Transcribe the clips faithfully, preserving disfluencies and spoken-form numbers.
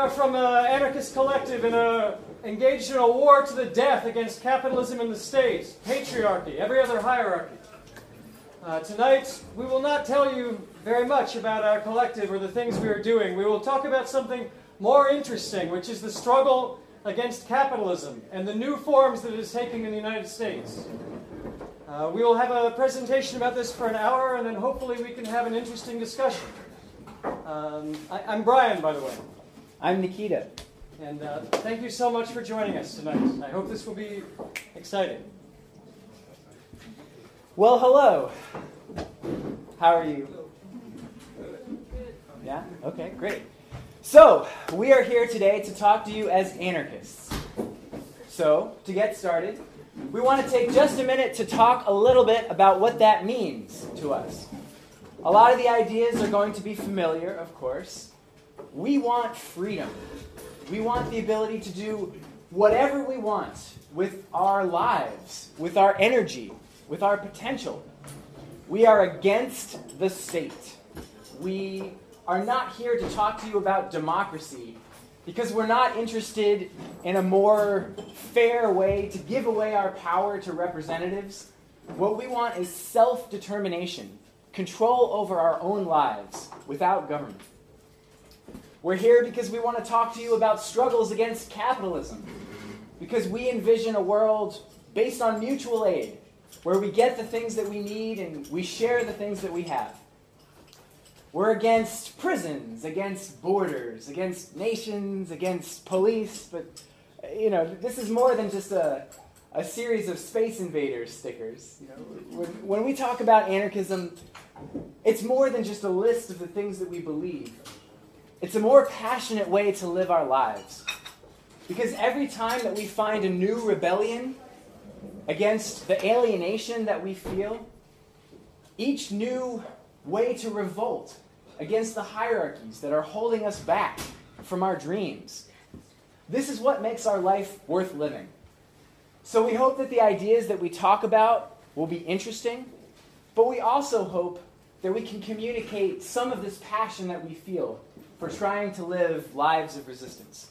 are from an anarchist collective in a, engaged in a war to the death against capitalism in the state, patriarchy, every other hierarchy. Uh, tonight, we will not tell you very much about our collective or the things we are doing. We will talk about something more interesting, which is the struggle against capitalism and the new forms that it is taking in the United States. Uh, we will have a presentation about this for an hour, and then hopefully we can have an interesting discussion. Um, I, I'm Brian, by the way. I'm Nikita. And uh, thank you so much for joining us tonight. I hope this will be exciting. Well, hello. How are you? Yeah? Okay, great. So, we are here today to talk to you as anarchists. So, to get started, we want to take just a minute to talk a little bit about what that means to us. A lot of the ideas are going to be familiar, of course. We want freedom. We want the ability to do whatever we want with our lives, with our energy, with our potential. We are against the state. We are not here to talk to you about democracy because we're not interested in a more fair way to give away our power to representatives. What we want is self-determination, control over our own lives without government. We're here because we want to talk to you about struggles against capitalism, because we envision a world based on mutual aid, where we get the things that we need and we share the things that we have. We're against prisons, against borders, against nations, against police, but, you know, this is more than just a, a series of Space Invaders stickers. You know, when, when we talk about anarchism, it's more than just a list of the things that we believe. It's a more passionate way to live our lives. Because every time that we find a new rebellion against the alienation that we feel, each new way to revolt against the hierarchies that are holding us back from our dreams, this is what makes our life worth living. So we hope that the ideas that we talk about will be interesting, but we also hope that we can communicate some of this passion that we feel for trying to live lives of resistance.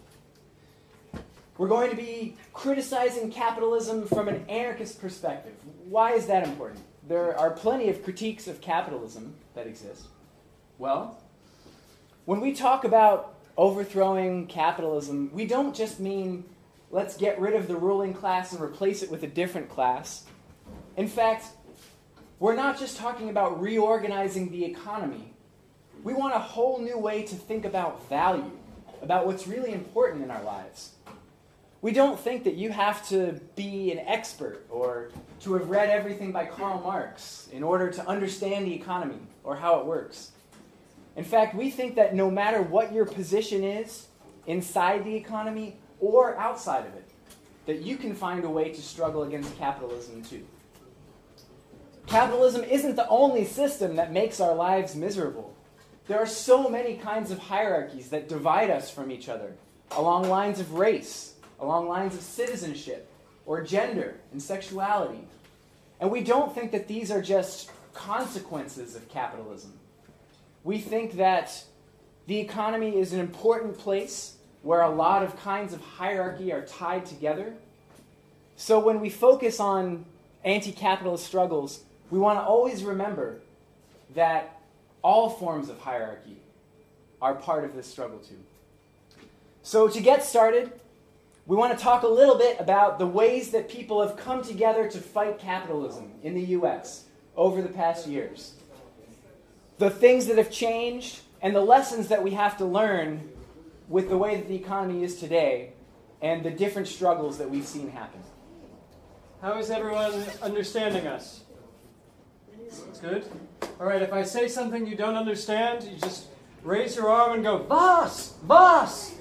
We're going to be criticizing capitalism from an anarchist perspective. Why is that important? There are plenty of critiques of capitalism that exist. Well, when we talk about overthrowing capitalism, we don't just mean let's get rid of the ruling class and replace it with a different class. In fact, we're not just talking about reorganizing the economy. We want a whole new way to think about value, about what's really important in our lives. We don't think that you have to be an expert or to have read everything by Karl Marx in order to understand the economy or how it works. In fact, we think that no matter what your position is inside the economy or outside of it, that you can find a way to struggle against capitalism too. Capitalism isn't the only system that makes our lives miserable. There are so many kinds of hierarchies that divide us from each other along lines of race, along lines of citizenship, or gender and sexuality. And we don't think that these are just consequences of capitalism. We think that the economy is an important place where a lot of kinds of hierarchy are tied together. So when we focus on anti-capitalist struggles, we want to always remember that all forms of hierarchy are part of this struggle too. So to get started, we want to talk a little bit about the ways that people have come together to fight capitalism in the U S over the past years. The things that have changed and the lessons that we have to learn with the way that the economy is today and the different struggles that we've seen happen. How is everyone understanding us? It's good? All right, if I say something you don't understand, you just raise your arm and go, "Boss! Boss!"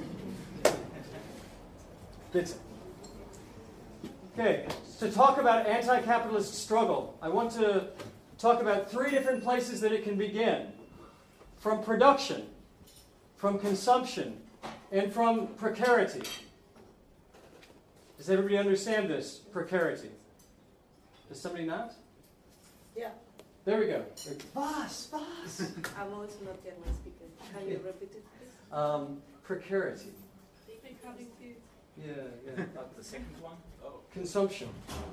Bitte. Okay, to talk about anti-capitalist struggle, I want to talk about three different places that it can begin. From production, from consumption, and from precarity. Does everybody understand this? Precarity. Does somebody not? Yeah. There we go. Boss, boss. I'm also not German speaker. Can you repeat it, please? Um, precarity. Yeah, yeah. Not the second one? Oh, Consumption.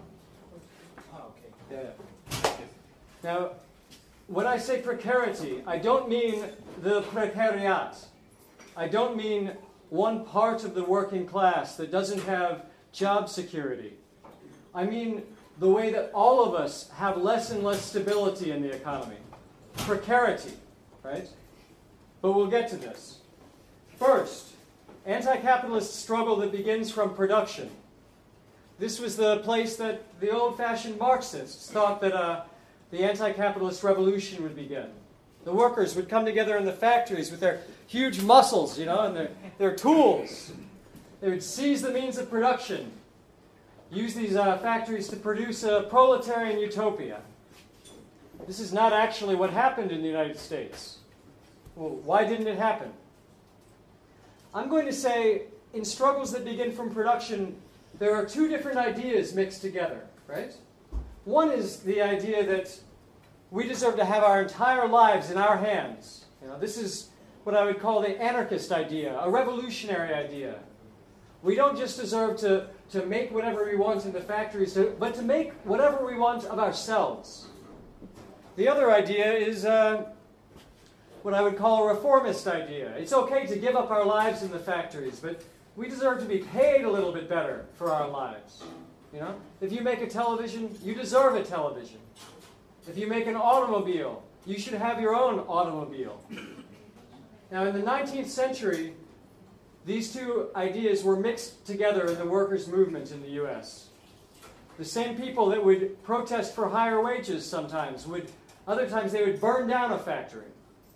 ah, okay. Yeah. Now, when I say precarity, I don't mean the precariat. I don't mean one part of the working class that doesn't have job security. I mean the way that all of us have less and less stability in the economy. Precarity, right? But we'll get to this. First, anti-capitalist struggle that begins from production. This was the place that the old-fashioned Marxists thought that uh, the anti-capitalist revolution would begin. The workers would come together in the factories with their huge muscles, you know, and their, their tools. They would seize the means of production, use these uh, factories to produce a proletarian utopia. This is not actually what happened in the United States. Well, why didn't it happen? I'm going to say, in struggles that begin from production, there are two different ideas mixed together, right? One is the idea that we deserve to have our entire lives in our hands. You know, this is what I would call the anarchist idea, a revolutionary idea. We don't just deserve to, to make whatever we want in the factories, to, but to make whatever we want of ourselves. The other idea is uh, what I would call a reformist idea. It's okay to give up our lives in the factories, but we deserve to be paid a little bit better for our lives. You know, if you make a television, you deserve a television. If you make an automobile, you should have your own automobile. Now, in the nineteenth century, these two ideas were mixed together in the workers' movement in the U S. The same people that would protest for higher wages sometimes would, other times they would burn down a factory.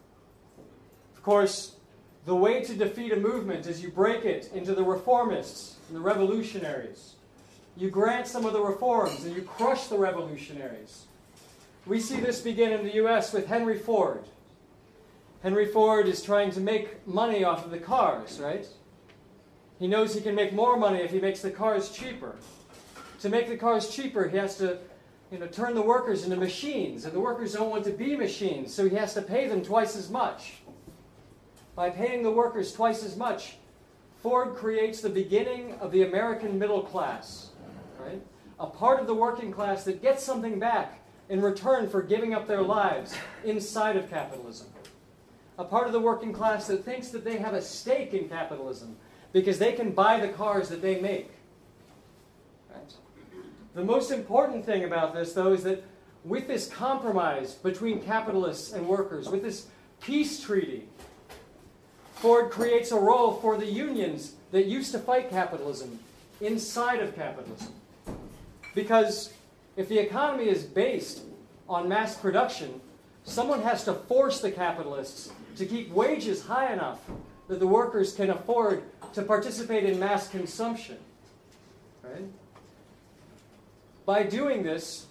Of course, the way to defeat a movement is you break it into the reformists and the revolutionaries. You grant some of the reforms and you crush the revolutionaries. We see this begin in the U S with Henry Ford. Henry Ford is trying to make money off of the cars, right? He knows he can make more money if he makes the cars cheaper. To make the cars cheaper, he has to, you know, turn the workers into machines, and the workers don't want to be machines, so he has to pay them twice as much. By paying the workers twice as much, Ford creates the beginning of the American middle class, right? A part of the working class that gets something back in return for giving up their lives inside of capitalism. A part of the working class that thinks that they have a stake in capitalism because they can buy the cars that they make. Right? The most important thing about this, though, is that with this compromise between capitalists and workers, with this peace treaty, Ford creates a role for the unions that used to fight capitalism inside of capitalism. Because if the economy is based on mass production, someone has to force the capitalists to keep wages high enough that the workers can afford to participate in mass consumption. Right? By doing this,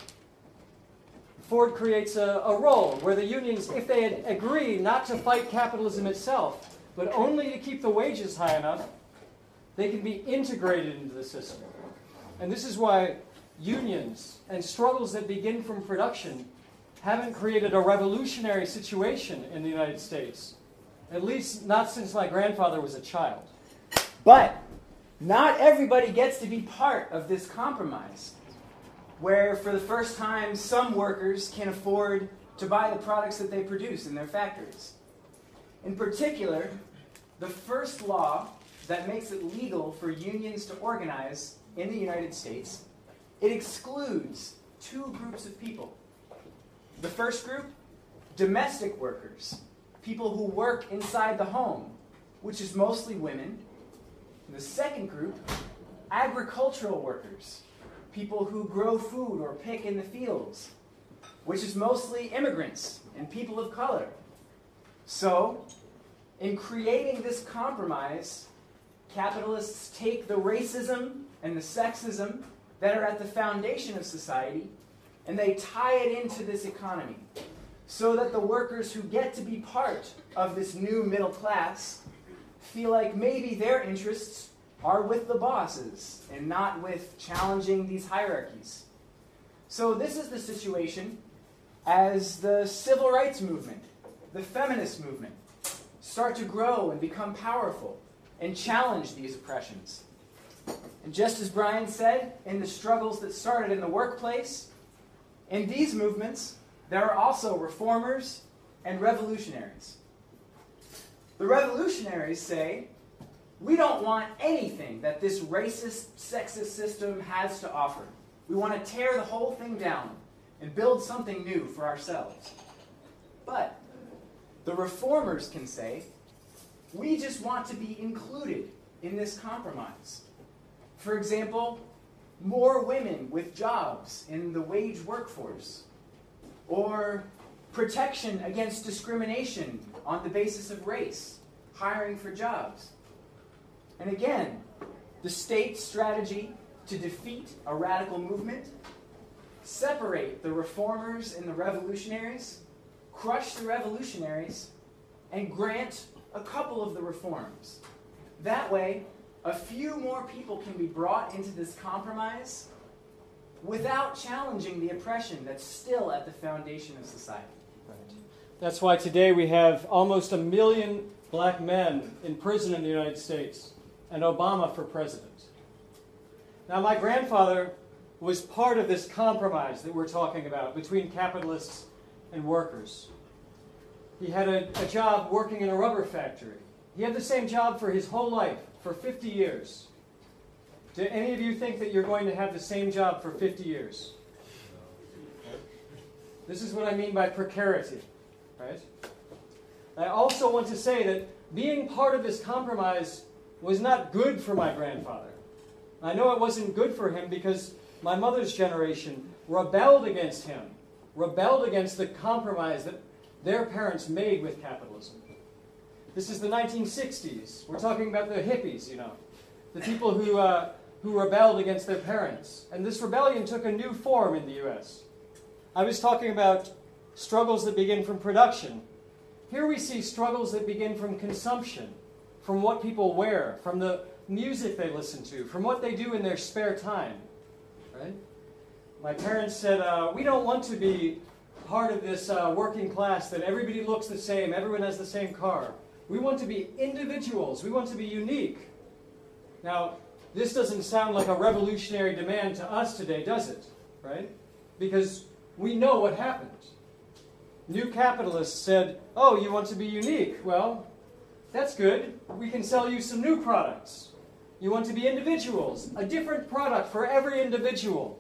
Ford creates a, a role where the unions, if they agree not to fight capitalism itself, but only to keep the wages high enough, they can be integrated into the system. And this is why unions and struggles that begin from production haven't created a revolutionary situation in the United States. At least not since my grandfather was a child. But not everybody gets to be part of this compromise, where for the first time some workers can afford to buy the products that they produce in their factories. In particular, the first law that makes it legal for unions to organize in the United States, it excludes two groups of people. The first group, domestic workers, people who work inside the home, which is mostly women. And the second group, agricultural workers, people who grow food or pick in the fields, which is mostly immigrants and people of color. So, in creating this compromise, capitalists take the racism and the sexism that are at the foundation of society, and they tie it into this economy, so that the workers who get to be part of this new middle class feel like maybe their interests are with the bosses and not with challenging these hierarchies. So this is the situation as the civil rights movement, the feminist movement, start to grow and become powerful and challenge these oppressions. And just as Brian said, in the struggles that started in the workplace, in these movements, there are also reformers and revolutionaries. The revolutionaries say, we don't want anything that this racist, sexist system has to offer. We want to tear the whole thing down and build something new for ourselves. But the reformers can say, we just want to be included in this compromise. For example, more women with jobs in the wage workforce, or protection against discrimination on the basis of race, hiring for jobs. And again, the state's strategy to defeat a radical movement, separate the reformers and the revolutionaries, crush the revolutionaries, and grant a couple of the reforms. That way, a few more people can be brought into this compromise without challenging the oppression that's still at the foundation of society. Right. That's why today we have almost a million black men in prison in the United States, and Obama for president. Now, my grandfather was part of this compromise that we're talking about between capitalists and workers. He had a, a job working in a rubber factory. He had the same job for his whole life, for fifty years. Do any of you think that you're going to have the same job for fifty years? This is what I mean by precarity, right? I also want to say that being part of this compromise was not good for my grandfather. I know it wasn't good for him because my mother's generation rebelled against him, rebelled against the compromise that their parents made with capitalism. This is the nineteen sixties. We're talking about the hippies, you know, the people who, uh, who rebelled against their parents. And this rebellion took a new form in the U S. I was talking about struggles that begin from production. Here we see struggles that begin from consumption, from what people wear, from the music they listen to, from what they do in their spare time. Right? My parents said, uh, we don't want to be part of this uh, working class that everybody looks the same, everyone has the same car. We want to be individuals. We want to be unique. Now, this doesn't sound like a revolutionary demand to us today, does it? Right? Because we know what happened. New capitalists said, oh, you want to be unique? Well, that's good. We can sell you some new products. You want to be individuals. A different product for every individual.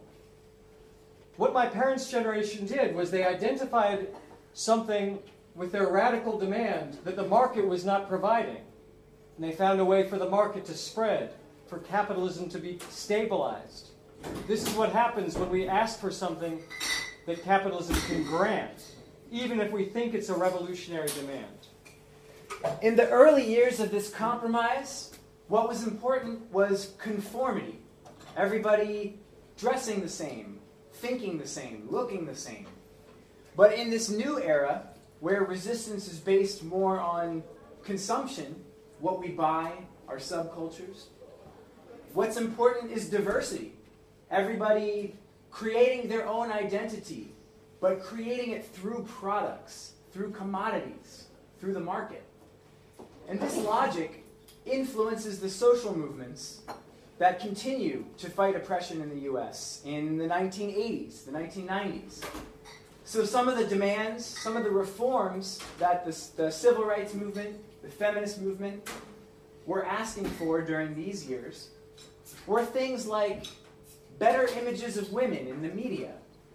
What my parents' generation did was they identified something with their radical demand that the market was not providing. And they found a way for the market to spread, for capitalism to be stabilized. This is what happens when we ask for something that capitalism can grant, even if we think it's a revolutionary demand. In the early years of this compromise, what was important was conformity. Everybody dressing the same, thinking the same, looking the same. But in this new era, where resistance is based more on consumption, what we buy, our subcultures, what's important is diversity. Everybody creating their own identity, but creating it through products, through commodities, through the market. And this logic influences the social movements that continue to fight oppression in the U S in the nineteen eighties, the nineteen nineties. So some of the demands, some of the reforms that the, the civil rights movement, the feminist movement were asking for during these years were things like better images of women in the media,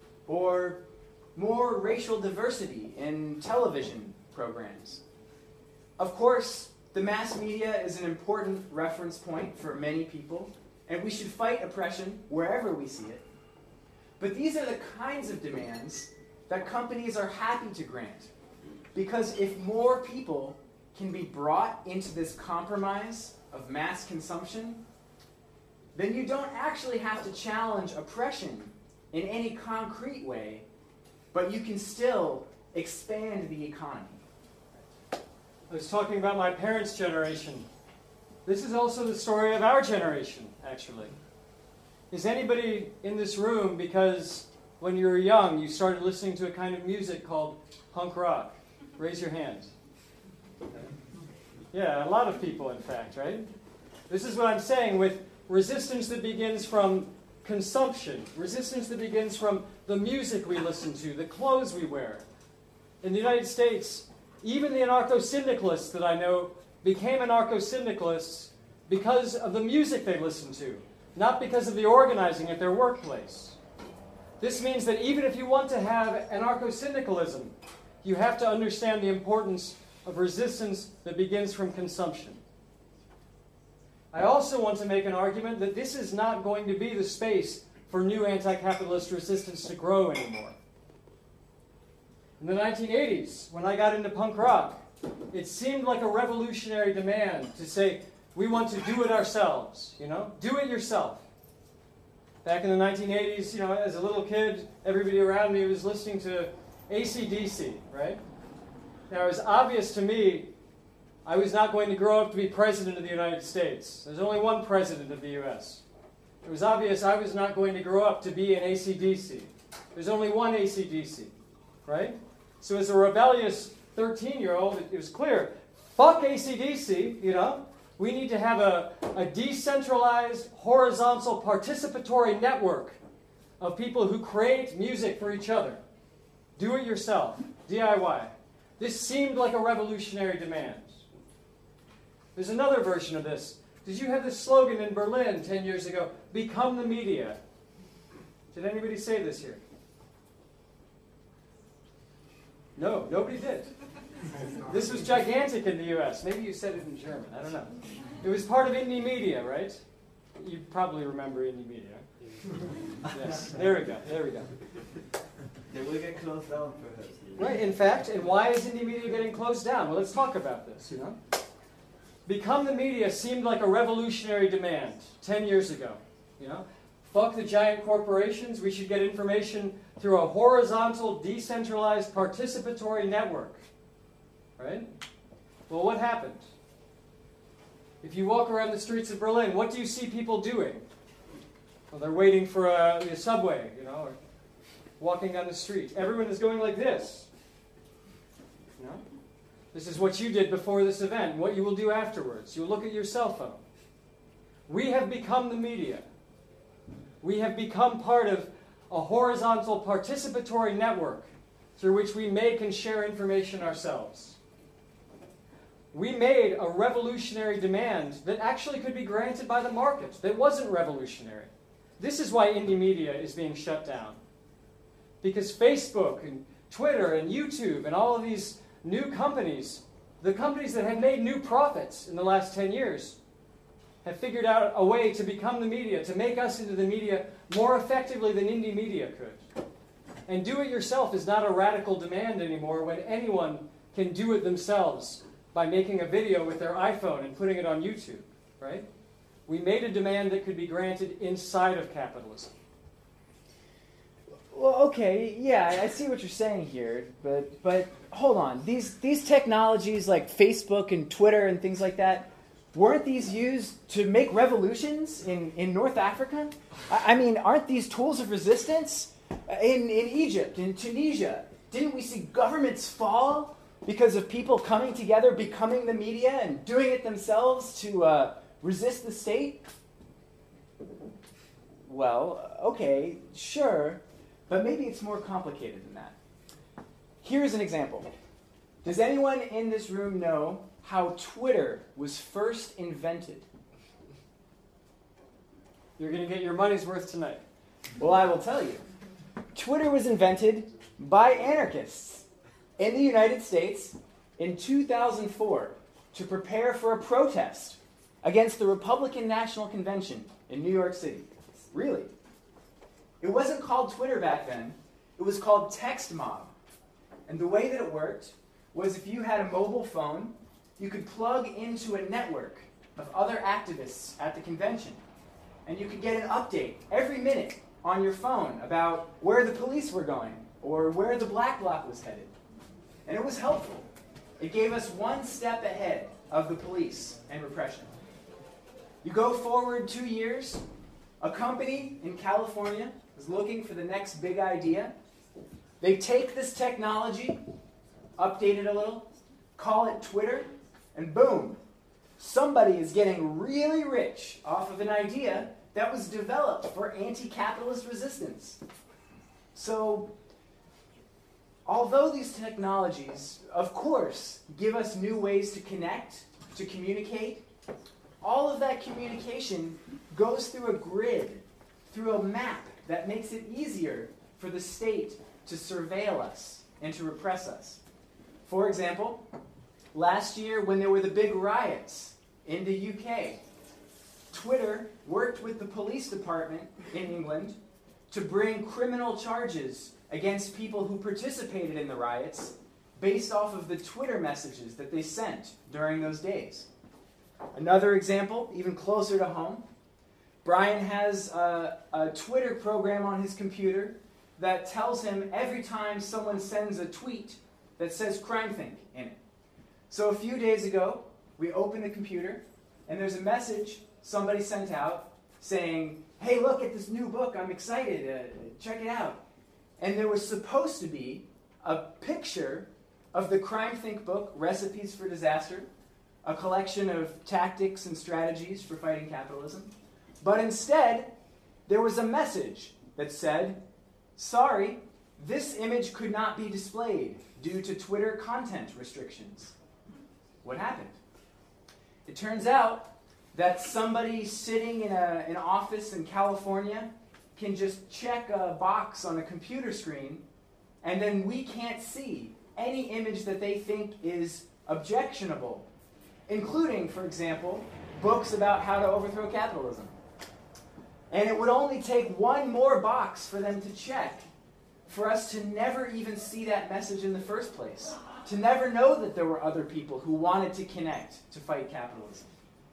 or more racial diversity in television programs. Of course, the mass media is an important reference point for many people, and we should fight oppression wherever we see it. But these are the kinds of demands that companies are happy to grant, because if more people can be brought into this compromise of mass consumption, then you don't actually have to challenge oppression in any concrete way, but you can still expand the economy. I was talking about my parents' generation. This is also the story of our generation, actually. Is anybody in this room because when you were young you started listening to a kind of music called punk rock? Raise your hand. Okay. Yeah, a lot of people, in fact, right? This is what I'm saying with resistance that begins from consumption, resistance that begins from the music we listen to, the clothes we wear. In the United States, even the anarcho-syndicalists that I know became anarcho-syndicalists because of the music they listened to, not because of the organizing at their workplace. This means that even if you want to have anarcho-syndicalism, you have to understand the importance of resistance that begins from consumption. I also want to make an argument that this is not going to be the space for new anti-capitalist resistance to grow anymore. In the nineteen eighties, when I got into punk rock, it seemed like a revolutionary demand to say, we want to do it ourselves, you know? Do it yourself. Back in the nineteen eighties, you know, as a little kid, everybody around me was listening to A C D C, right? Now, it was obvious to me I was not going to grow up to be president of the United States. There's only one president of the U S. It was obvious I was not going to grow up to be an A C D C. There's only one A C D C, right? So as a rebellious thirteen-year-old, it was clear, fuck A C D C, you know? We need to have a, a decentralized, horizontal, participatory network of people who create music for each other. Do it yourself, D I Y. This seemed like a revolutionary demand. There's another version of this. Did you have this slogan in Berlin ten years ago? Become the media. Did anybody say this here? No, nobody did. This was gigantic in the U S. Maybe you said it in German. I don't know. It was part of Indie Media, right? You probably remember Indie Media. Yes. There we go. There we go. They will get closed down, perhaps. Right. In fact, and why is Indie Media getting closed down? Well, let's talk about this. You know, become the media seemed like a revolutionary demand ten years ago. You know, fuck the giant corporations. We should get information through a horizontal, decentralized, participatory network. Right? Well, what happened? If you walk around the streets of Berlin, what do you see people doing? Well, they're waiting for a, a subway, you know, or walking down the street. Everyone is going like this. You know? This is what you did before this event, what you will do afterwards. You'll look at your cell phone. We have become the media. We have become part of a horizontal participatory network through which we make and share information ourselves. We made a revolutionary demand that actually could be granted by the market, that wasn't revolutionary. This is why Indie Media is being shut down. Because Facebook and Twitter and YouTube and all of these new companies, the companies that have made new profits in the last ten years, have figured out a way to become the media, to make us into the media more effectively than Indie Media could. And do it yourself is not a radical demand anymore when anyone can do it themselves by making a video with their iPhone and putting it on YouTube, right? We made a demand that could be granted inside of capitalism. Well, okay, yeah, I see what you're saying here, but but hold on. These these technologies like Facebook and Twitter and things like that, weren't these used to make revolutions in, in North Africa? I, I mean, aren't these tools of resistance? In, in Egypt, in Tunisia, didn't we see governments fall because of people coming together, becoming the media, and doing it themselves to uh, resist the state? Well, okay, sure, but maybe it's more complicated than that. Here's an example. Does anyone in this room know how Twitter was first invented? You're going to get your money's worth tonight. Well, I will tell you. Twitter was invented by anarchists in the United States in two thousand four to prepare for a protest against the Republican National Convention in New York City. Really. It wasn't called Twitter back then. It was called TextMob. And the way that it worked was if you had a mobile phone, you could plug into a network of other activists at the convention. And you could get an update every minute on your phone about where the police were going or where the black bloc was headed. And it was helpful. It gave us one step ahead of the police and repression. You go forward two years, a company in California is looking for the next big idea. They take this technology, update it a little, call it Twitter, and boom, somebody is getting really rich off of an idea that was developed for anti-capitalist resistance. So, although these technologies, of course, give us new ways to connect, to communicate, all of that communication goes through a grid, through a map that makes it easier for the state to surveil us and to repress us. For example, last year when there were the big riots in the U K, Twitter worked with the police department in England to bring criminal charges against people who participated in the riots based off of the Twitter messages that they sent during those days. Another example, even closer to home, Brian has a, a Twitter program on his computer that tells him every time someone sends a tweet that says CrimethInc in it. So a few days ago, we opened the computer, and there's a message somebody sent out saying, hey, look at this new book, I'm excited, uh, check it out. And there was supposed to be a picture of the CrimethInc book, Recipes for Disaster, a collection of tactics and strategies for fighting capitalism. But instead, there was a message that said, sorry, this image could not be displayed due to Twitter content restrictions. What happened? It turns out that somebody sitting in a, an office in California can just check a box on a computer screen, and then we can't see any image that they think is objectionable, including, for example, books about how to overthrow capitalism. And it would only take one more box for them to check for us to never even see that message in the first place, to never know that there were other people who wanted to connect to fight capitalism.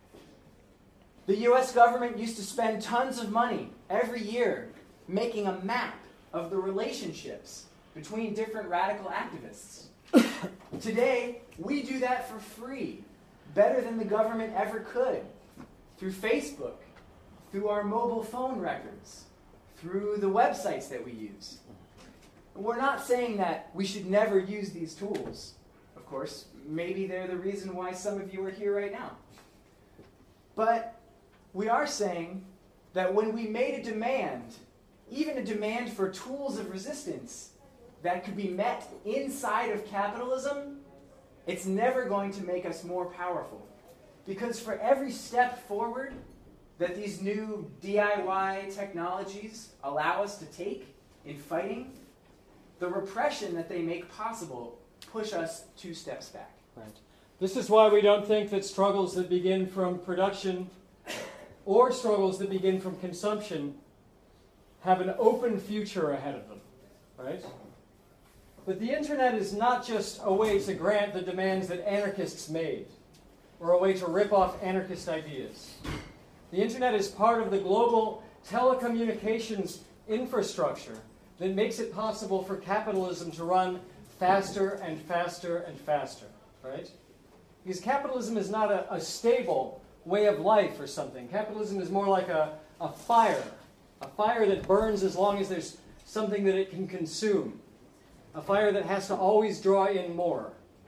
The U S government used to spend tons of money every year making a map of the relationships between different radical activists. Today, we do that for free, better than the government ever could, through Facebook, through our mobile phone records, through the websites that we use. We're not saying that we should never use these tools. Of course, maybe they're the reason why some of you are here right now. But we are saying that when we made a demand, even a demand for tools of resistance that could be met inside of capitalism, it's never going to make us more powerful. Because for every step forward that these new D I Y technologies allow us to take in fighting, the repression that they make possible push us two steps back. Right. This is why we don't think that struggles that begin from production or struggles that begin from consumption have an open future ahead of them, right? But the internet is not just a way to grant the demands that anarchists made, or a way to rip off anarchist ideas. The internet is part of the global telecommunications infrastructure that makes it possible for capitalism to run faster and faster and faster, right? Because capitalism is not a, a stable way of life or something. Capitalism is more like a, a fire, a fire that burns as long as there's something that it can consume, a fire that has to always draw in more.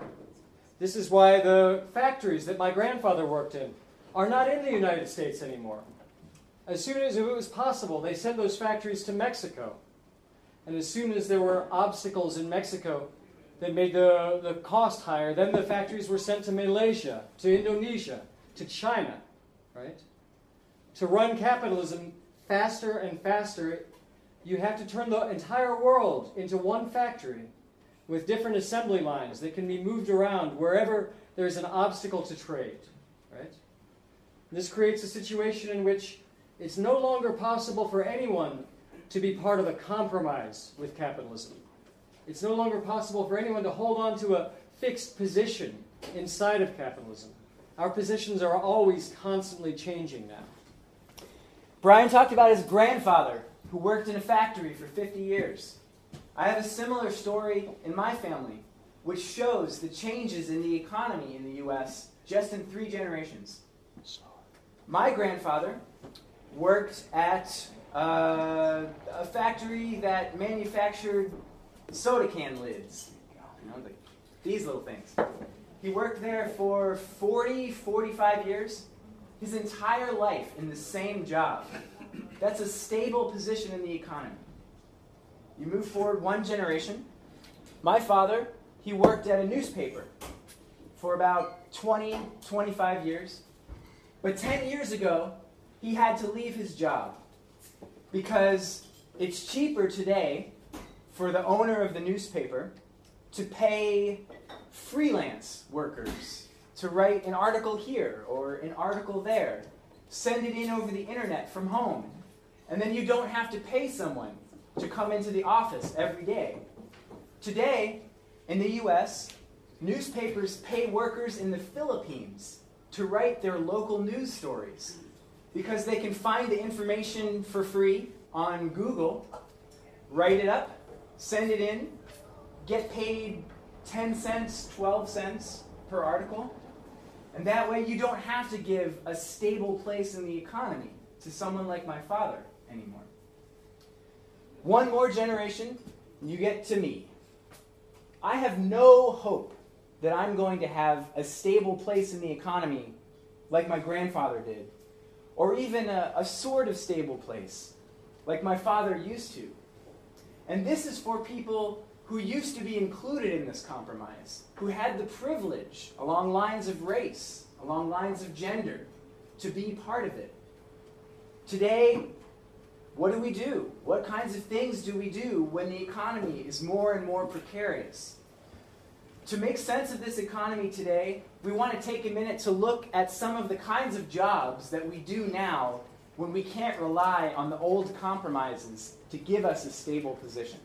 This is why the factories that my grandfather worked in are not in the United States anymore. As soon as it was possible, they sent those factories to Mexico. And as soon as there were obstacles in Mexico that made the, the cost higher, then the factories were sent to Malaysia, to Indonesia, to China, right? To run capitalism faster and faster, you have to turn the entire world into one factory with different assembly lines that can be moved around wherever there's an obstacle to trade, right? This creates a situation in which it's no longer possible for anyone to be part of a compromise with capitalism. It's no longer possible for anyone to hold on to a fixed position inside of capitalism. Our positions are always constantly changing now. Brian talked about his grandfather, who worked in a factory for fifty years. I have a similar story in my family, which shows the changes in the economy in the U S just in three generations. My grandfather worked at uh, a factory that manufactured soda can lids. You know, the, these little things. He worked there for forty, forty-five years. His entire life in the same job. That's a stable position in the economy. You move forward one generation. My father, he worked at a newspaper for about twenty, twenty-five years. But ten years ago, he had to leave his job because it's cheaper today for the owner of the newspaper to pay freelance workers to write an article here or an article there, send it in over the internet from home, and then you don't have to pay someone to come into the office every day. Today, in the U S, newspapers pay workers in the Philippines to write their local news stories because they can find the information for free on Google, write it up, send it in, get paid ten cents, twelve cents per article. And that way you don't have to give a stable place in the economy to someone like my father anymore. One more generation, and you get to me. I have no hope that I'm going to have a stable place in the economy like my grandfather did, or even a, a sort of stable place like my father used to. And this is for people who used to be included in this compromise, who had the privilege, along lines of race, along lines of gender, to be part of it. Today, what do we do? What kinds of things do we do when the economy is more and more precarious? To make sense of this economy today, we want to take a minute to look at some of the kinds of jobs that we do now when we can't rely on the old compromises to give us a stable position.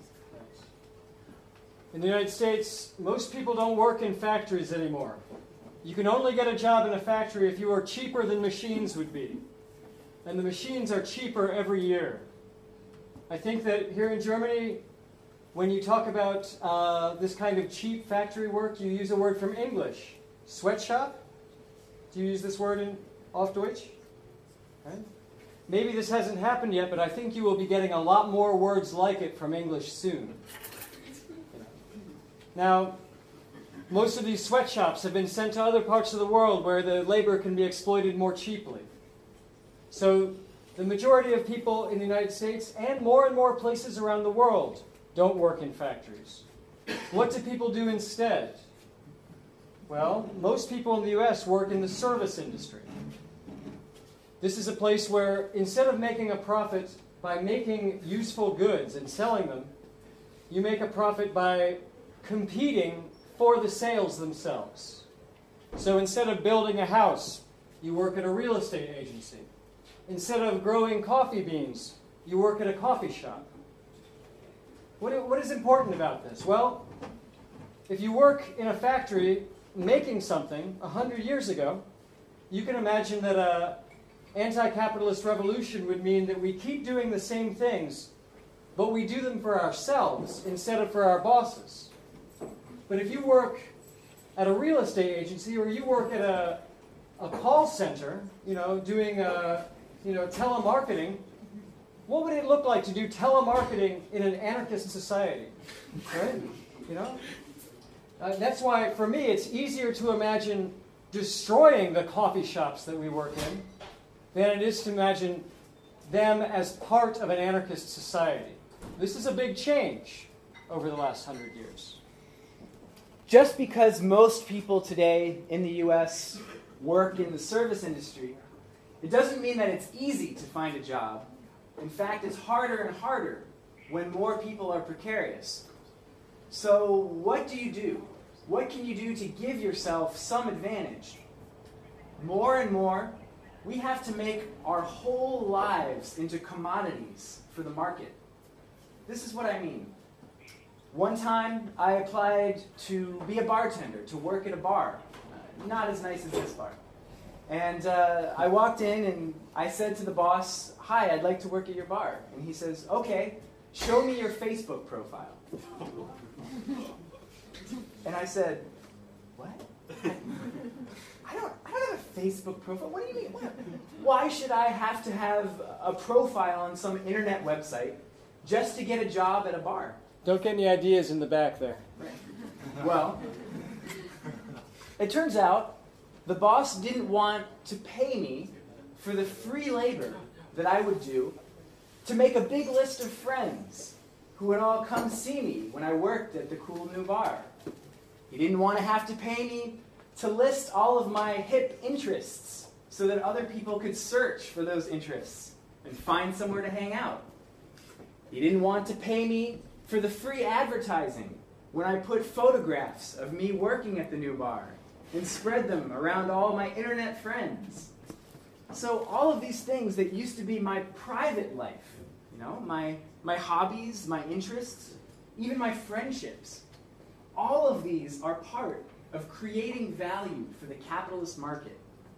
In the United States, most people don't work in factories anymore. You can only get a job in a factory if you are cheaper than machines would be. And the machines are cheaper every year. I think that here in Germany, when you talk about uh, this kind of cheap factory work, you use a word from English. Sweatshop? Do you use this word in auf Deutsch? Right? Maybe this hasn't happened yet, but I think you will be getting a lot more words like it from English soon. Now, most of these sweatshops have been sent to other parts of the world where the labor can be exploited more cheaply. So the majority of people in the United States and more and more places around the world don't work in factories. What do people do instead? Well, most people in the U S work in the service industry. This is a place where instead of making a profit by making useful goods and selling them, you make a profit by competing for the sales themselves. So instead of building a house, you work at a real estate agency. Instead of growing coffee beans, you work at a coffee shop. What, what is important about this? Well, if you work in a factory making something a hundred years ago, you can imagine that an anti-capitalist revolution would mean that we keep doing the same things, but we do them for ourselves instead of for our bosses. But if you work at a real estate agency or you work at a, a call center, you know, doing a, you know, telemarketing, what would it look like to do telemarketing in an anarchist society? Right? You know? Uh, that's why, for me, it's easier to imagine destroying the coffee shops that we work in than it is to imagine them as part of an anarchist society. This is a big change over the last hundred years. Just because most people today in the U S work in the service industry, it doesn't mean that it's easy to find a job. In fact, it's harder and harder when more people are precarious. So what do you do? What can you do to give yourself some advantage? More and more, we have to make our whole lives into commodities for the market. This is what I mean. One time, I applied to be a bartender, to work at a bar. Uh, not as nice as this bar. And uh, I walked in and I said to the boss, "Hi, I'd like to work at your bar." And he says, "Okay, show me your Facebook profile." And I said, "What? I don't, I don't have a Facebook profile. What do you mean? What? Why should I have to have a profile on some internet website just to get a job at a bar?" Don't get any ideas in the back there. Well, It turns out the boss didn't want to pay me for the free labor that I would do to make a big list of friends who would all come see me when I worked at the cool new bar. He didn't want to have to pay me to list all of my hip interests so that other people could search for those interests and find somewhere to hang out. He didn't want to pay me for the free advertising when I put photographs of me working at the new bar and spread them around all my internet friends. So all of these things that used to be my private life, you know, my, my hobbies, my interests, even my friendships, all of these are part of creating value for the capitalist market.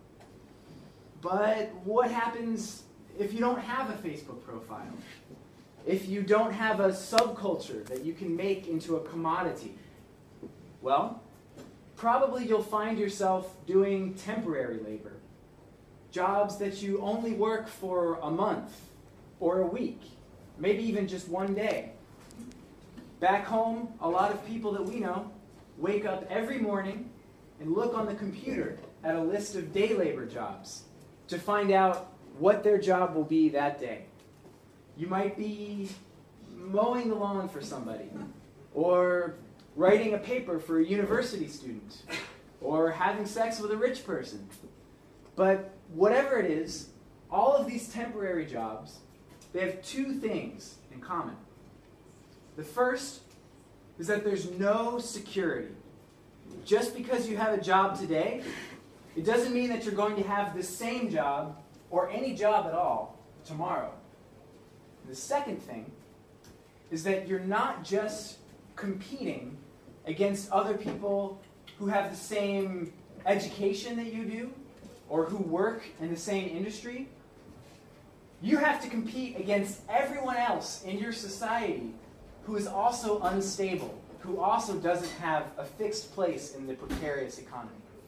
But what happens if you don't have a Facebook profile? If you don't have a subculture that you can make into a commodity? Well, probably you'll find yourself doing temporary labor. Jobs that you only work for a month or a week, maybe even just one day. Back home, a lot of people that we know wake up every morning and look on the computer at a list of day labor jobs to find out what their job will be that day. You might be mowing the lawn for somebody, or writing a paper for a university student, or having sex with a rich person. But whatever it is, all of these temporary jobs, they have two things in common. The first is that there's no security. Just because you have a job today, it doesn't mean that you're going to have the same job or any job at all tomorrow. The second thing is that you're not just competing against other people who have the same education that you do or who work in the same industry. You have to compete against everyone else in your society who is also unstable, who also doesn't have a fixed place in the precarious economy.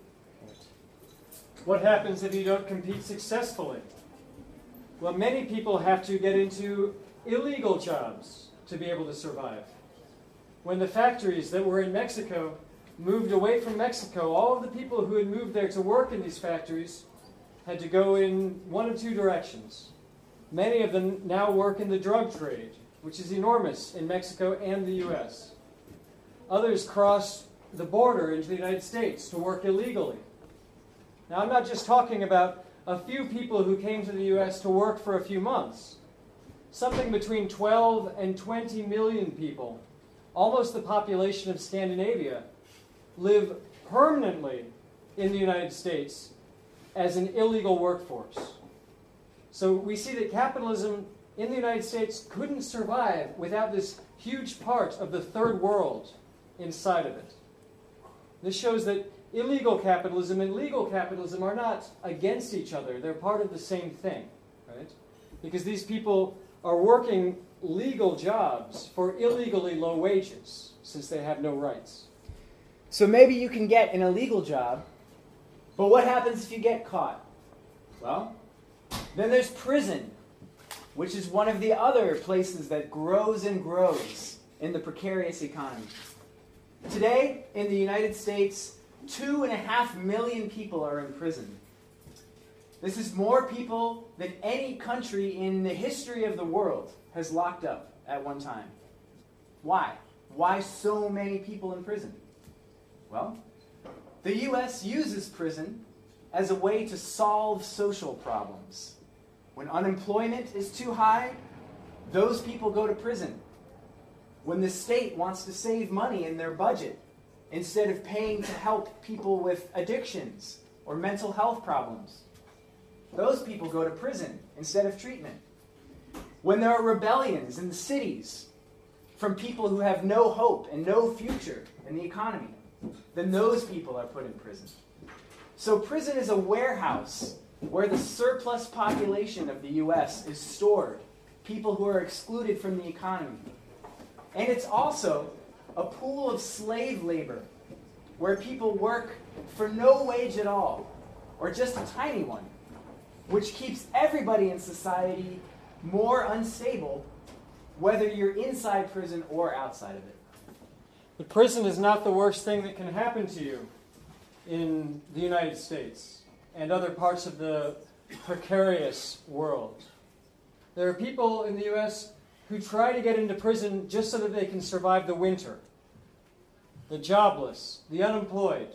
What happens if you don't compete successfully? Well, many people have to get into illegal jobs to be able to survive. When the factories that were in Mexico moved away from Mexico, all of the people who had moved there to work in these factories had to go in one of two directions. Many of them now work in the drug trade, which is enormous in Mexico and the U S. Others cross the border into the United States to work illegally. Now, I'm not just talking about a few people who came to the U S to work for a few months. Something between twelve and twenty million people, almost the population of Scandinavia, live permanently in the United States as an illegal workforce. So we see that capitalism in the United States couldn't survive without this huge part of the third world inside of it. This shows that illegal capitalism and legal capitalism are not against each other. They're part of the same thing, right? Because these people are working legal jobs for illegally low wages since they have no rights. So maybe you can get an illegal job, but what happens if you get caught? Well, then there's prison, which is one of the other places that grows and grows in the precarious economy. Today, in the United States, two and a half million people are in prison. This is more people than any country in the history of the world has locked up at one time. Why? Why so many people in prison? Well, the U S uses prison as a way to solve social problems. When unemployment is too high, those people go to prison. When the state wants to save money in their budget, instead of paying to help people with addictions or mental health problems, those people go to prison instead of treatment. When there are rebellions in the cities from people who have no hope and no future in the economy, then those people are put in prison. So prison is a warehouse where the surplus population of the U S is stored, people who are excluded from the economy. And it's also a pool of slave labor where people work for no wage at all, or just a tiny one, which keeps everybody in society more unstable, whether you're inside prison or outside of it. But prison is not the worst thing that can happen to you. in the United States and other parts of the precarious world. There are people in the U S who try to get into prison just so that they can survive the winter. The jobless, the unemployed.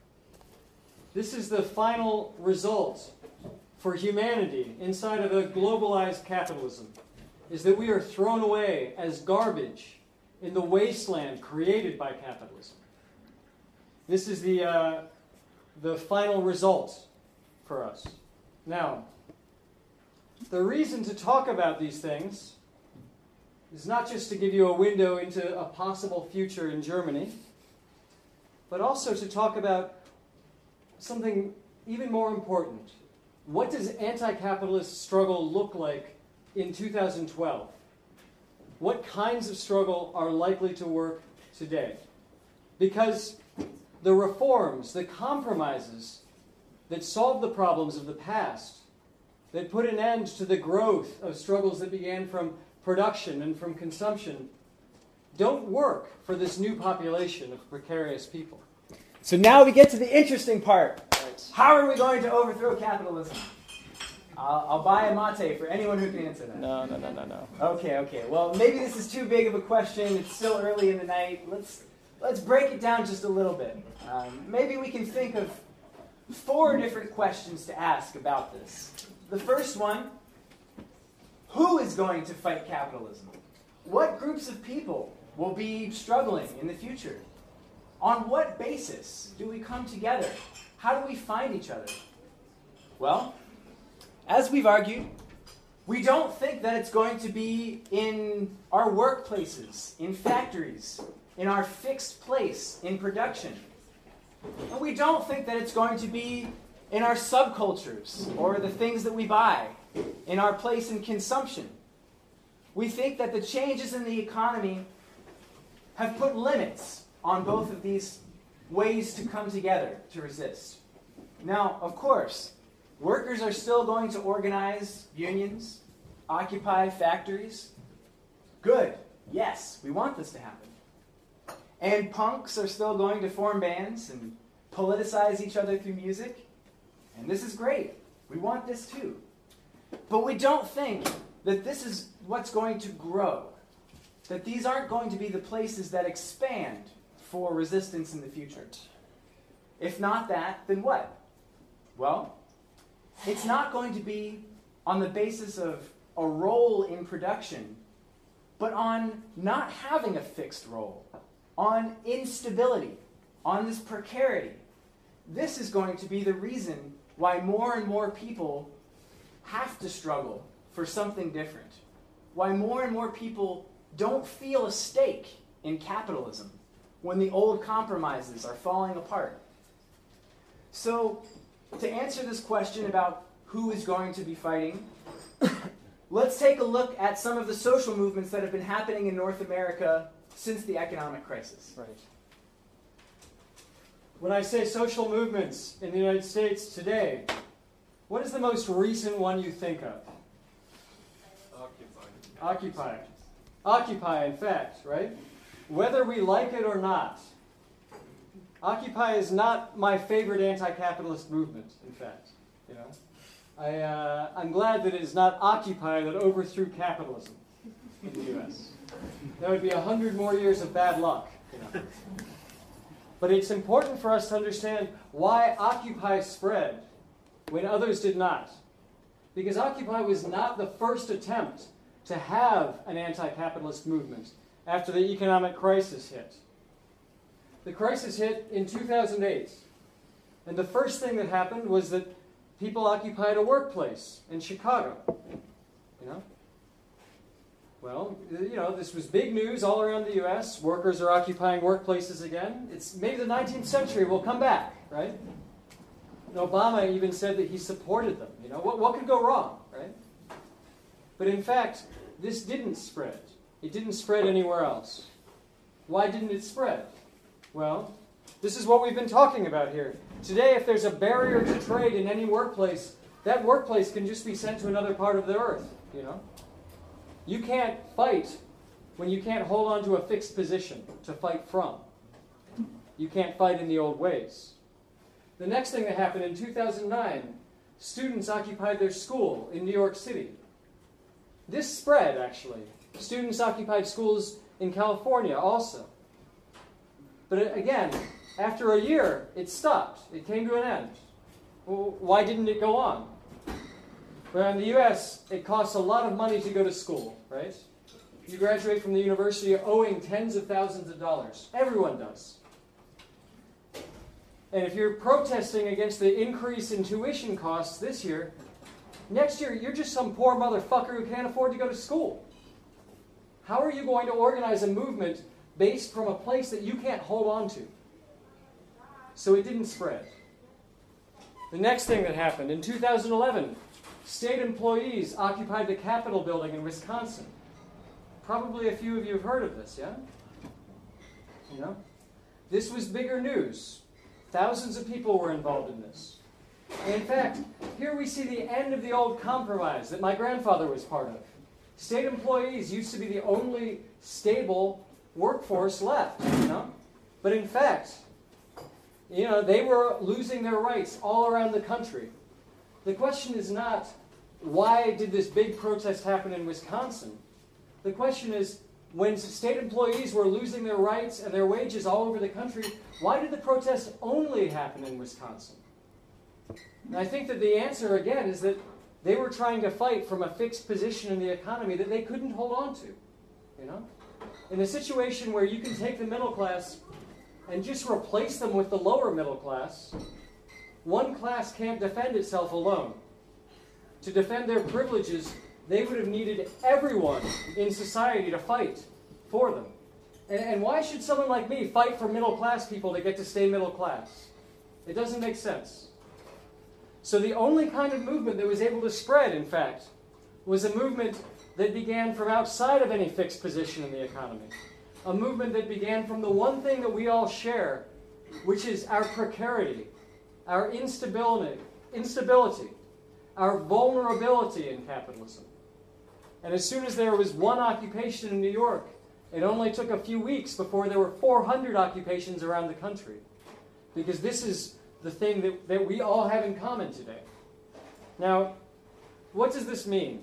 This is the final result for humanity inside of a globalized capitalism, is that we are thrown away as garbage in the wasteland created by capitalism. This is the, uh, the final result for us. Now, the reason to talk about these things is not just to give you a window into a possible future in Germany, but also to talk about something even more important. What does anti-capitalist struggle look like in two thousand twelve? What kinds of struggle are likely to work today? Because the reforms, the compromises that solve the problems of the past, that put an end to the growth of struggles that began from production and from consumption, don't work for this new population of precarious people. So now we get to the interesting part. Right. How are we going to overthrow capitalism? I'll, I'll buy a mate for anyone who can answer that. No, no, no, no, no. Okay, okay. Well, maybe this is too big of a question. It's still early in the night. Let's let's break it down just a little bit. Um, maybe we can think of four different questions to ask about this. The first one, who is going to fight capitalism? What groups of people will be struggling in the future? On what basis do we come together? How do we find each other? Well, as we've argued, we don't think that it's going to be in our workplaces, in factories, in our fixed place in production. And we don't think that it's going to be in our subcultures or the things that we buy, in our place in consumption. We think that the changes in the economy have put limits on both of these ways to come together to resist. Now, of course, workers are still going to organize unions, occupy factories. Good. Yes, we want this to happen. And punks are still going to form bands and politicize each other through music. And this is great. We want this too. But we don't think that this is what's going to grow. That these aren't going to be the places that expand for resistance in the future. If not that, then what? Well, it's not going to be on the basis of a role in production, but on not having a fixed role, on instability, on this precarity. This is going to be the reason why more and more people have to struggle for something different. Why more and more people don't feel a stake in capitalism when the old compromises are falling apart. So, to answer this question about who is going to be fighting, let's take a look at some of the social movements that have been happening in North America since the economic crisis. Right. When I say social movements in the United States today, what is the most recent one you think of? Occupy. Occupy. Occupy, in fact, right? Whether we like it or not, Occupy is not my favorite anti-capitalist movement, in fact. You know, I, uh, I'm glad that it is not Occupy that overthrew capitalism in the U S. That would be a hundred more years of bad luck. You know. But it's important for us to understand why Occupy spread when others did not. Because Occupy was not the first attempt to have an anti-capitalist movement after the economic crisis hit. The crisis hit in two thousand eight. And the first thing that happened was that people occupied a workplace in Chicago. You know? Well, you know, this was big news all around the U S. Workers are occupying workplaces again. It's maybe the nineteenth century will come back, right? And Obama even said that he supported them. You know, what, what could go wrong, right? But in fact, this didn't spread. It didn't spread anywhere else. Why didn't it spread? Well, this is what we've been talking about here. Today, if there's a barrier to trade in any workplace, that workplace can just be sent to another part of the earth, you know? You can't fight when you can't hold on to a fixed position to fight from. You can't fight in the old ways. The next thing that happened in two thousand nine, students occupied their school in New York City. This spread, actually. Students occupied schools in California also. But again, after a year, it stopped. It came to an end. Well, why didn't it go on? Well, in the U S, it costs a lot of money to go to school, right? You graduate from the university owing tens of thousands of dollars. Everyone does. And if you're protesting against the increase in tuition costs this year, next year you're just some poor motherfucker who can't afford to go to school. How are you going to organize a movement based from a place that you can't hold on to? So it didn't spread. The next thing that happened, in two thousand eleven, state employees occupied the Capitol building in Wisconsin. Probably a few of you have heard of this, yeah? You know? This was bigger news. Thousands of people were involved in this. And in fact, here we see the end of the old compromise that my grandfather was part of. State employees used to be the only stable workforce left, you know? But in fact, you know, they were losing their rights all around the country. The question is not, why did this big protest happen in Wisconsin? The question is, when state employees were losing their rights and their wages all over the country, why did the protest only happen in Wisconsin? And I think that the answer, again, is that they were trying to fight from a fixed position in the economy that they couldn't hold on to. You know? In a situation where you can take the middle class and just replace them with the lower middle class, one class can't defend itself alone. To defend their privileges, they would have needed everyone in society to fight for them. And, and why should someone like me fight for middle-class people to get to stay middle class? It doesn't make sense. So the only kind of movement that was able to spread, in fact, was a movement that began from outside of any fixed position in the economy. A movement that began from the one thing that we all share, which is our precarity, our instability, instability, our vulnerability in capitalism. And as soon as there was one occupation in New York, it only took a few weeks before there were four hundred occupations around the country. Because this is the thing that, that we all have in common today. Now, what does this mean?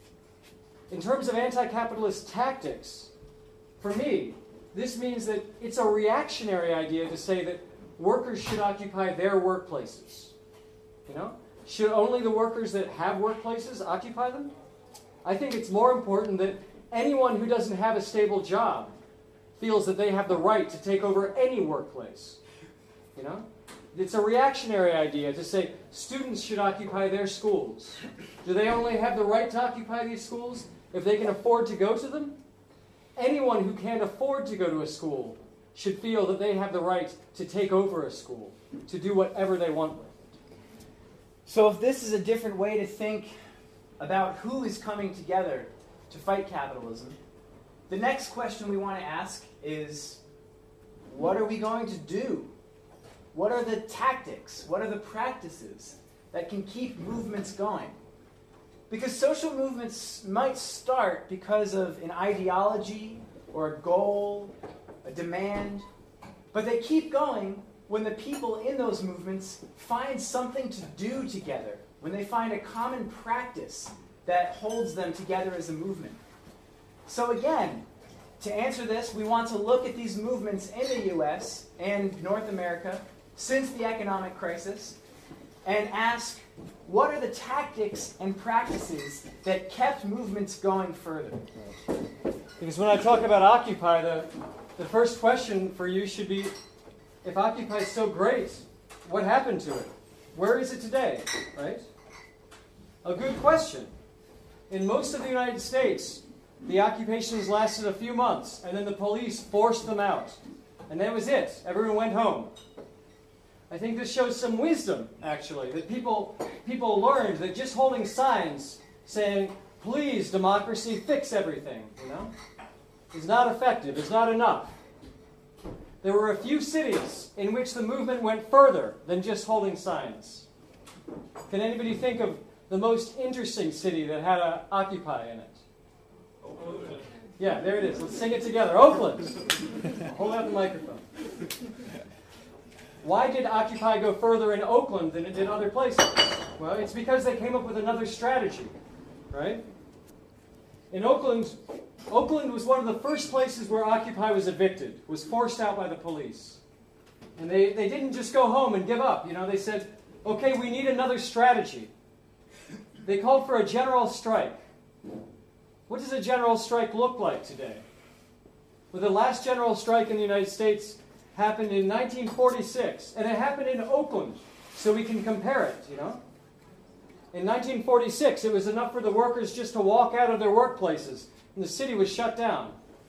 In terms of anti-capitalist tactics, for me, this means that it's a reactionary idea to say that workers should occupy their workplaces. You know? Should only the workers that have workplaces occupy them? I think it's more important that anyone who doesn't have a stable job feels that they have the right to take over any workplace. You know? It's a reactionary idea to say students should occupy their schools. Do they only have the right to occupy these schools if they can afford to go to them? Anyone who can't afford to go to a school should feel that they have the right to take over a school, to do whatever they want with it. So if this is a different way to think about who is coming together to fight capitalism, the next question we want to ask is, what are we going to do? What are the tactics? What are the practices that can keep movements going? Because social movements might start because of an ideology or a goal, a demand, but they keep going when the people in those movements find something to do together, when they find a common practice that holds them together as a movement. So again, to answer this, we want to look at these movements in the U S and North America since the economic crisis and ask, what are the tactics and practices that kept movements going further? Because when I talk about Occupy, the, the first question for you should be, if Occupy is so great, what happened to it? Where is it today, right? A good question. In most of the United States, the occupations lasted a few months, and then the police forced them out. And that was it. Everyone went home. I think this shows some wisdom, actually, that people, people learned that just holding signs saying, please, democracy, fix everything, you know, is not effective, is not enough. There were a few cities in which the movement went further than just holding signs. Can anybody think of the most interesting city that had a Occupy in it? Oakland. Yeah, there it is. Let's sing it together. Oakland. Hold out the microphone. Why did Occupy go further in Oakland than it did other places? Well, it's because they came up with another strategy, right? In Oakland, Oakland was one of the first places where Occupy was evicted, was forced out by the police. And they, they didn't just go home and give up. You know, they said, okay, we need another strategy. They called for a general strike. What does a general strike look like today? Well, the last general strike in the United States happened in nineteen forty-six, and it happened in Oakland, so we can compare it, you know? In nineteen forty-six, it was enough for the workers just to walk out of their workplaces, and the city was shut down.